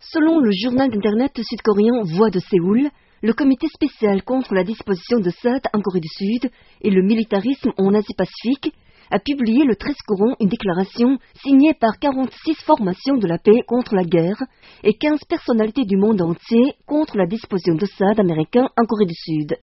Selon le journal d'internet sud-coréen Voix de Séoul, le comité spécial contre la disposition de Thaad en Corée du Sud et le militarisme en Asie-Pacifique a publié le 13 courant une déclaration signée par 46 formations de la paix contre la guerre et 15 personnalités du monde entier contre la disposition de Thaad américain en Corée du Sud.